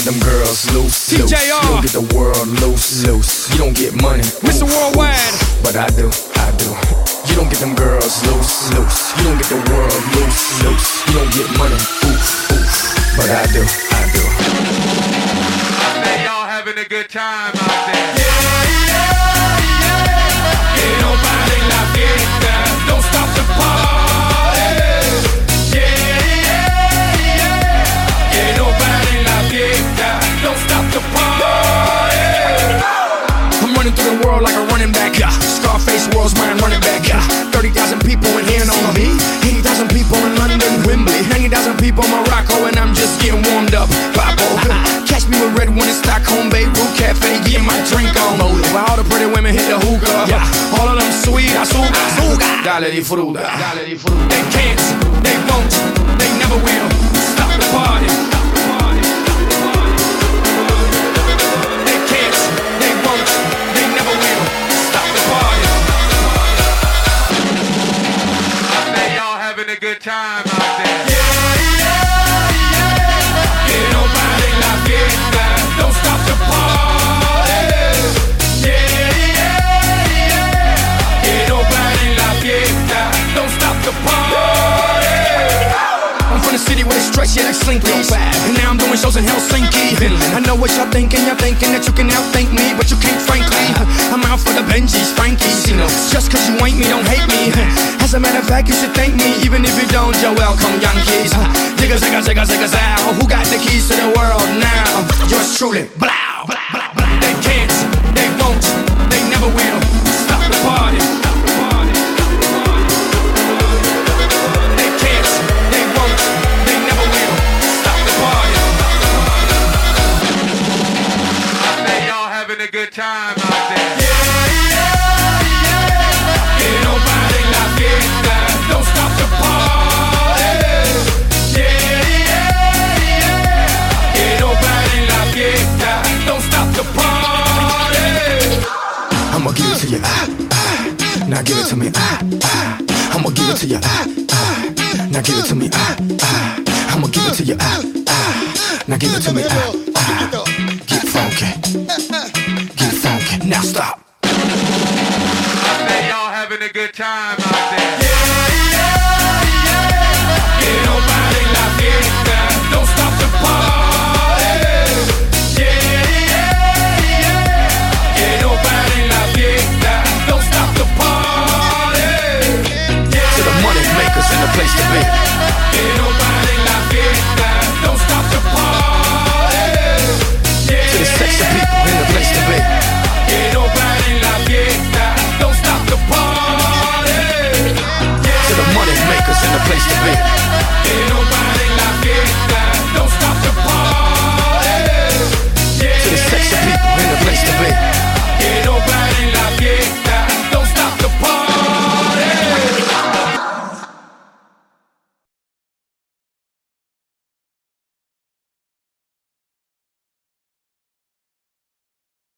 get them girls loose, loose. TJR. You don't get the world loose, loose. You don't get money, Mr. Worldwide. but I do, I do. You don't get them girls loose, loose. You don't get the world loose, loose. You don't get money, oof, oof. But I do, I do. I say y'all having a good time out there. Que no pare la fiesta, don't stop the party. Que no pare la fiesta, don't stop the party. I'm running through the world like a running back. Scarface world's mine running back. 30,000 people in here know me. 80,000 people in London, Wembley. 90,000 people in Morocco, and I'm just getting warmed up. Papo. Catch me with red one in Stockholm, Beirut Cafe, getting my drink on. While all the pretty women hit the hookah. All of them sweet, azúcar. Dale disfruta. They can't, they won't, they never will stop the party. They can't, they won't, they never will stop the party. I say y'all having a good time out there. Que no pare la fiesta, don't stop the party. Que no pare la fiesta, don't stop the party. I'm from the city where they stretch, yeah, like Slinkies. And now I'm doing shows in Helsinki. I know what y'all thinking that you can outthink me, but you can't, frankly. I'm out for the Benjis, Frankies. Just cause you ain't me, don't hate me. As a matter of fact, you should thank me, even if you don't. You're welcome, Yankees. Zigga, zigga, zigga, zigga, zow. Who got the keys to the world now? Yours truly, blow. They can't, they won't, they never will stop the party. They can't, they won't, they never will stop the party. I say y'all having a good time out there. Que no pare la fiesta, don't stop the party. Que no pare la fiesta, don't stop the party. I'ma give it to you, now give it to me, I'ma give it to you, now give it to me, I'ma give it to you, now give it to me, get funky, now stop. I say y'all having a good time out there.